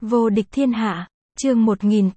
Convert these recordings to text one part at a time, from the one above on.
Vô địch thiên hạ, chương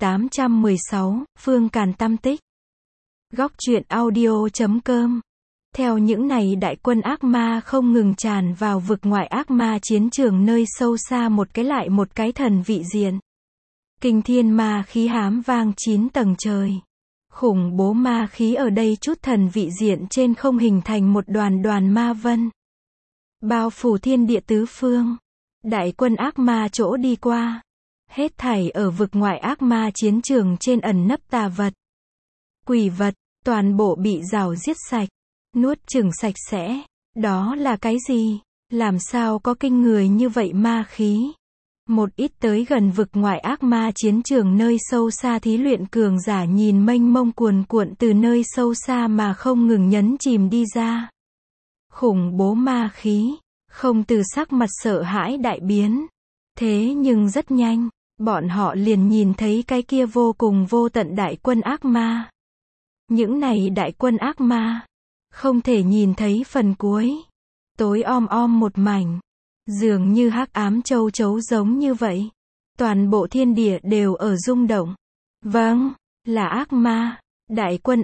1816, Phương Càn Tam tích. Góc truyện audio.com. Theo những này đại quân ác ma không ngừng tràn vào vực ngoại ác ma chiến trường nơi sâu xa một cái lại một cái thần vị diện. Kinh thiên ma khí hám vang 9 tầng trời. Khủng bố ma khí ở đây chút thần vị diện trên không hình thành một đoàn đoàn ma vân. Bao phủ thiên địa tứ phương. Đại quân ác ma chỗ đi qua. Hết thảy ở vực ngoại ác ma chiến trường trên ẩn nấp tà vật. Quỷ vật, toàn bộ bị rào giết sạch. Nuốt chửng sạch sẽ. Đó là cái gì? Làm sao có kinh người như vậy ma khí? Một ít tới gần vực ngoại ác ma chiến trường nơi sâu xa thí luyện cường giả nhìn mênh mông cuồn cuộn từ nơi sâu xa mà không ngừng nhấn chìm đi ra. Khủng bố ma khí, không từ sắc mặt sợ hãi đại biến. Thế nhưng rất nhanh, bọn họ liền nhìn thấy cái kia vô cùng vô tận đại quân ác ma. Những này đại quân ác ma, không thể nhìn thấy phần cuối. Tối om một mảnh. Dường như hắc ám châu chấu giống như vậy. Toàn bộ thiên địa đều ở rung động. Vâng, là ác ma. Đại quân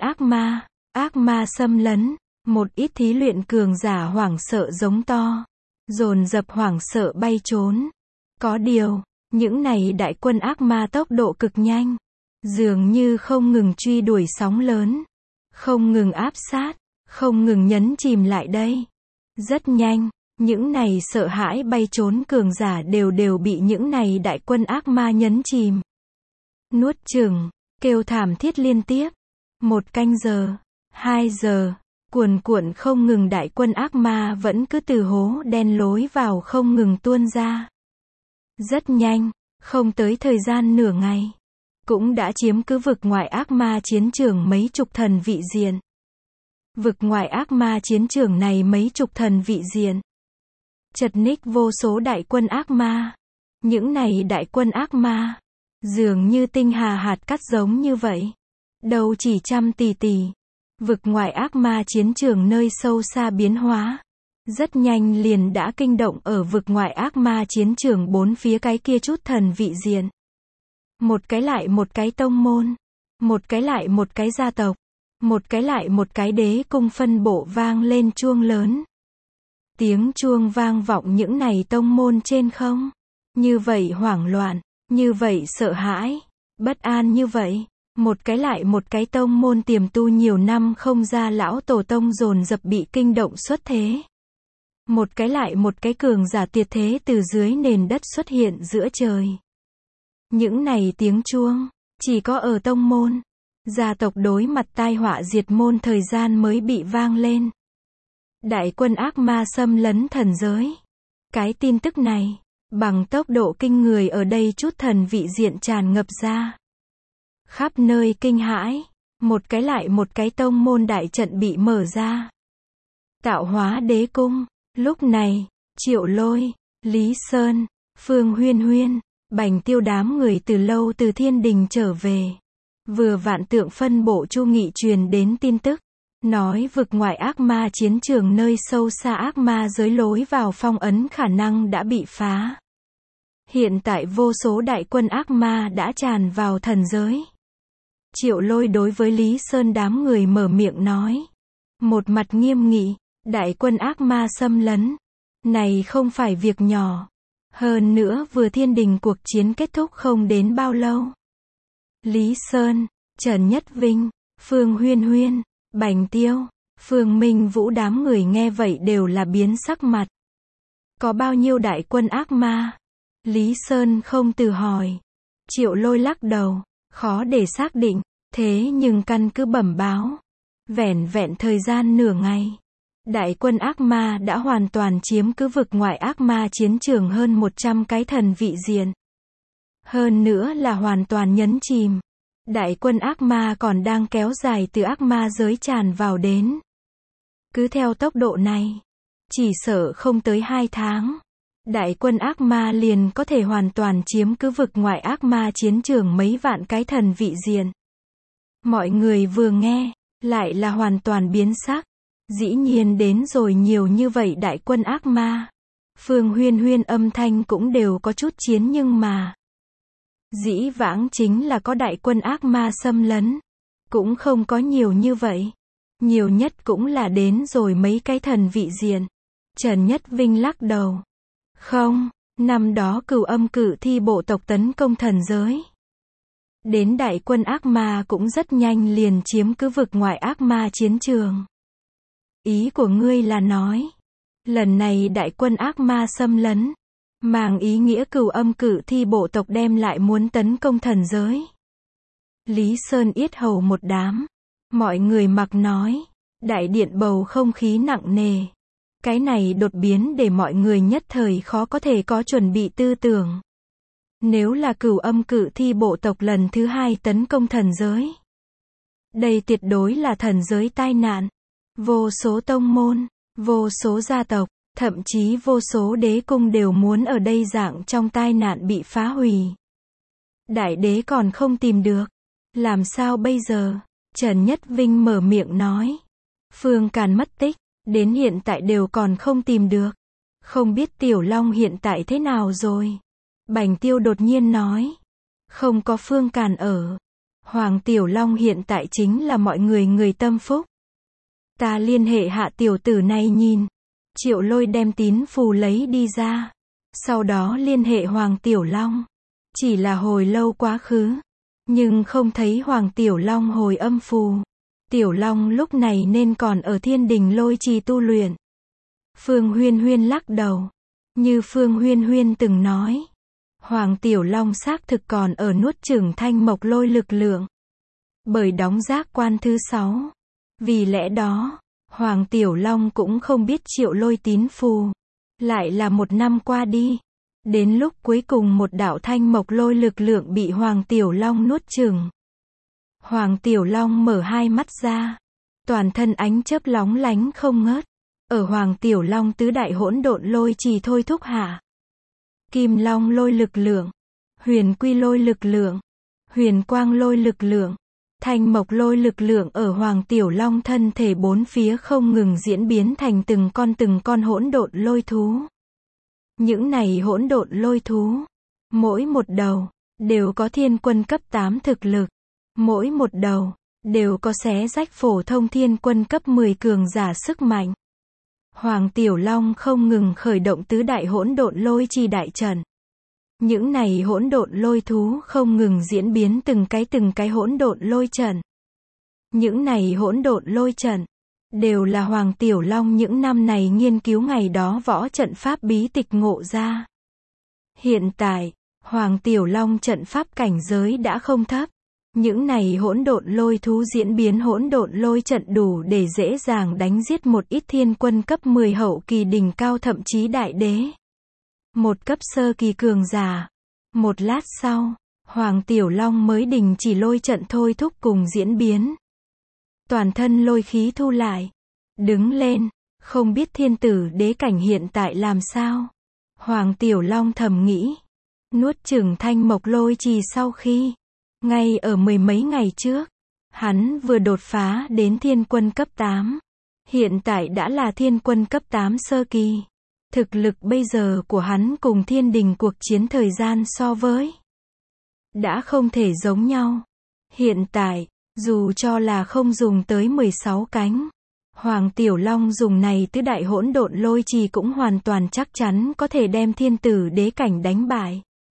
ác ma xâm lấn. Một ít thí luyện cường giả hoảng sợ giống to. Dồn dập hoảng sợ bay trốn. Có điều, những này đại quân ác ma tốc độ cực nhanh. Dường như không ngừng truy đuổi sóng lớn. Không ngừng áp sát. Không ngừng nhấn chìm lại đây. Rất nhanh. Những này sợ hãi bay trốn cường giả đều bị những này đại quân ác ma nhấn chìm. Nuốt chửng, kêu thảm thiết liên tiếp. 1 canh giờ, 2 giờ, cuồn cuộn không ngừng đại quân ác ma vẫn cứ từ hố đen lối vào không ngừng tuôn ra. Rất nhanh, không tới thời gian nửa ngày, cũng đã chiếm cứ vực ngoại ác ma chiến trường mấy chục thần vị diện. Vực ngoại ác ma chiến trường này mấy chục thần vị diện. Chật ních vô số đại quân ác ma. Những này đại quân ác ma, dường như tinh hà hạt cát giống như vậy. Đâu chỉ trăm tỷ. Vực ngoại ác ma chiến trường nơi sâu xa biến hóa. Rất nhanh liền đã kinh động ở vực ngoại ác ma chiến trường bốn phía cái kia chút thần vị diện. Một cái lại một cái tông môn. Một cái lại một cái gia tộc. Một cái lại một cái đế cung phân bộ vang lên chuông lớn. Tiếng chuông vang vọng những này tông môn trên không. Như vậy hoảng loạn, như vậy sợ hãi, bất an như vậy. Một cái lại một cái tông môn tiềm tu nhiều năm không ra lão tổ tông dồn dập bị kinh động xuất thế. Một cái lại một cái cường giả tuyệt thế từ dưới nền đất xuất hiện giữa trời. Những này tiếng chuông, chỉ có ở tông môn, gia tộc đối mặt tai họa diệt môn thời gian mới bị vang lên. Đại quân ác ma xâm lấn thần giới. Cái tin tức này, bằng tốc độ kinh người ở đây chút thần vị diện tràn ngập ra. Khắp nơi kinh hãi, một cái lại một cái tông môn đại trận bị mở ra. Tạo hóa đế cung, lúc này, Triệu Lôi, Lý Sơn, Phương Huyên, Bành Tiêu đám người từ lâu từ thiên đình trở về. Vừa vạn tượng phân bộ Chu Nghị truyền đến tin tức. Nói vực ngoại ác ma chiến trường nơi sâu xa ác ma giới lối vào phong ấn khả năng đã bị phá. Hiện tại vô số đại quân ác ma đã tràn vào thần giới. Triệu Lôi đối với Lý Sơn đám người mở miệng nói. Một mặt nghiêm nghị, đại quân ác ma xâm lấn. Này không phải việc nhỏ. Hơn nữa vừa thiên đình cuộc chiến kết thúc không đến bao lâu. Lý Sơn, Trần Nhất Vinh, Phương Huyên, Bành Tiêu, Phương Minh Vũ đám người nghe vậy đều là biến sắc mặt. Có bao nhiêu đại quân ác ma? Lý Sơn không từ hỏi. Triệu Lôi lắc đầu, khó để xác định, thế nhưng căn cứ bẩm báo. Vẻn vẹn thời gian nửa ngày. Đại quân ác ma đã hoàn toàn chiếm cứ vực ngoại ác ma chiến trường hơn 100 cái thần vị diện. Hơn nữa là hoàn toàn nhấn chìm. Đại quân ác ma còn đang kéo dài từ ác ma giới tràn vào đến. Cứ theo tốc độ này, chỉ sợ không tới 2 tháng, đại quân ác ma liền có thể hoàn toàn chiếm cứ vực ngoại ác ma chiến trường mấy vạn cái thần vị diện. Mọi người vừa nghe, lại là hoàn toàn biến sắc. Dĩ nhiên đến rồi nhiều như vậy đại quân ác ma. Phương Huyên âm thanh cũng đều có chút chiến nhưng mà. Dĩ vãng chính là có đại quân ác ma xâm lấn. Cũng không có nhiều như vậy. Nhiều nhất cũng là đến rồi mấy cái thần vị diện. Trần Nhất Vinh lắc đầu. Không, năm đó Cửu Âm Cự Thi bộ tộc tấn công thần giới. Đến đại quân ác ma cũng rất nhanh liền chiếm cứ vực ngoại ác ma chiến trường. Ý của ngươi là nói, lần này đại quân ác ma xâm lấn, mang ý nghĩa Cửu Âm Cự Thi bộ tộc đem lại muốn tấn công thần giới. Lý Sơn yết hầu một đám. Mọi người mặc nói. Đại điện bầu không khí nặng nề. Cái này đột biến để mọi người nhất thời khó có thể có chuẩn bị tư tưởng. Nếu là Cửu Âm Cự Thi bộ tộc lần thứ 2 tấn công thần giới. Đây tuyệt đối là thần giới tai nạn. Vô số tông môn, vô số gia tộc, thậm chí vô số đế cung đều muốn ở đây dạng trong tai nạn bị phá hủy. Đại đế còn không tìm được. Làm sao bây giờ? Trần Nhất Vinh mở miệng nói. Phương Càn mất tích, đến hiện tại đều còn không tìm được. Không biết Tiểu Long hiện tại thế nào rồi? Bành Tiêu đột nhiên nói. Không có Phương Càn ở. Hoàng Tiểu Long hiện tại chính là mọi người người tâm phúc. Ta liên hệ hạ tiểu tử này nhìn. Triệu Lôi đem tín phù lấy đi ra. Sau đó liên hệ Hoàng Tiểu Long. Chỉ là hồi lâu quá khứ. Nhưng không thấy Hoàng Tiểu Long hồi âm phù. Tiểu Long lúc này nên còn ở Thiên Đình Lôi Trì tu luyện. Phương Huyên Huyên lắc đầu. Như Phương Huyên Huyên từng nói. Hoàng Tiểu Long xác thực còn ở nuốt chửng thanh mộc lôi lực lượng. Bởi đóng giác quan thứ 6. Vì lẽ đó, Hoàng Tiểu Long cũng không biết Triệu Lôi tín phù. Lại là một năm qua đi. Đến lúc cuối cùng một đạo thanh mộc lôi lực lượng bị Hoàng Tiểu Long nuốt chửng. Hoàng Tiểu Long mở hai mắt ra. Toàn thân ánh chớp lóng lánh không ngớt. Ở Hoàng Tiểu Long tứ đại hỗn độn lôi trì thôi thúc hạ. Kim Long lôi lực lượng. Huyền Quy lôi lực lượng. Huyền Quang lôi lực lượng. Thanh mộc lôi lực lượng ở Hoàng Tiểu Long thân thể bốn phía không ngừng diễn biến thành từng con hỗn độn lôi thú. Những này hỗn độn lôi thú, mỗi một đầu, đều có thiên quân cấp 8 thực lực. Mỗi một đầu, đều có xé rách phổ thông thiên quân cấp 10 cường giả sức mạnh. Hoàng Tiểu Long không ngừng khởi động tứ đại hỗn độn lôi trì đại trận. Những này hỗn độn lôi thú không ngừng diễn biến từng cái hỗn độn lôi trận. Những này hỗn độn lôi trận đều là Hoàng Tiểu Long những năm này nghiên cứu ngày đó võ trận pháp bí tịch ngộ ra. Hiện tại, Hoàng Tiểu Long trận pháp cảnh giới đã không thấp. Những này hỗn độn lôi thú diễn biến hỗn độn lôi trận đủ để dễ dàng đánh giết một ít thiên quân cấp 10 hậu kỳ đỉnh cao thậm chí đại đế. Một cấp sơ kỳ cường giả. Một lát sau, Hoàng Tiểu Long mới đình chỉ lôi trận thôi thúc cùng diễn biến. Toàn thân lôi khí thu lại. Đứng lên, không biết thiên tử đế cảnh hiện tại làm sao. Hoàng Tiểu Long thầm nghĩ. Nuốt chửng thanh mộc lôi trì sau khi. Ngay ở mười mấy ngày trước. Hắn vừa đột phá đến thiên quân cấp 8. Hiện tại đã là thiên quân cấp 8 sơ kỳ. Thực lực bây giờ của hắn cùng thiên đình cuộc chiến thời gian so với. Đã không thể giống nhau. Hiện tại, dù cho là không dùng tới 16 cánh. Hoàng Tiểu Long dùng này tứ đại hỗn độn lôi trì cũng hoàn toàn chắc chắn có thể đem thiên tử đế cảnh đánh bại.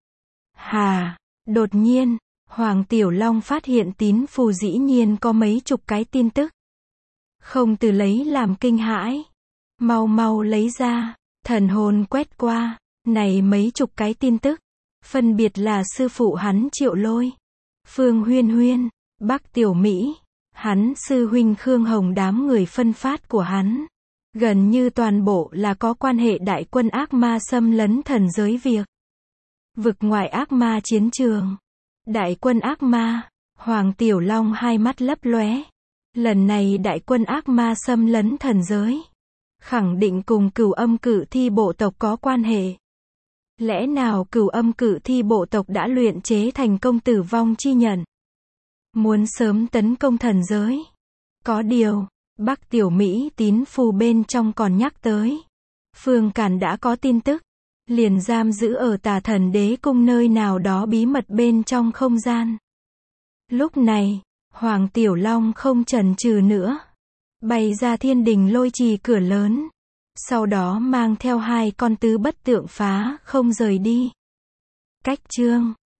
Hà, đột nhiên, Hoàng Tiểu Long phát hiện tín phù dĩ nhiên có mấy chục cái tin tức. Không từ lấy làm kinh hãi. Mau mau lấy ra, thần hồn quét qua, này mấy chục cái tin tức. Phân biệt là sư phụ hắn Triệu Lôi, Phương Huyên Huyên, Bắc Tiểu Mỹ, hắn sư huynh Khương Hồng đám người phân phát của hắn. Gần như toàn bộ là có quan hệ đại quân ác ma xâm lấn thần giới việc. Vực ngoại ác ma chiến trường. Đại quân ác ma. Hoàng Tiểu Long hai mắt lấp lóe. Lần này đại quân ác ma xâm lấn thần giới. Khẳng định cùng Cửu Âm Cự Thi bộ tộc có quan hệ. Lẽ nào Cửu Âm Cự Thi bộ tộc đã luyện chế thành công tử vong chi nhận? Muốn sớm tấn công thần giới. Có điều, Bắc Tiểu Mỹ tín phù bên trong còn nhắc tới. Phương Càn đã có tin tức. liền giam giữ ở Tà Thần Đế cung nơi nào đó bí mật bên trong không gian. Lúc này, Hoàng Tiểu Long không chần chừ nữa, bay ra Thiên Đình Lôi Trì cửa lớn, sau đó mang theo 2 con tứ bất tượng phá không rời đi. Cách chương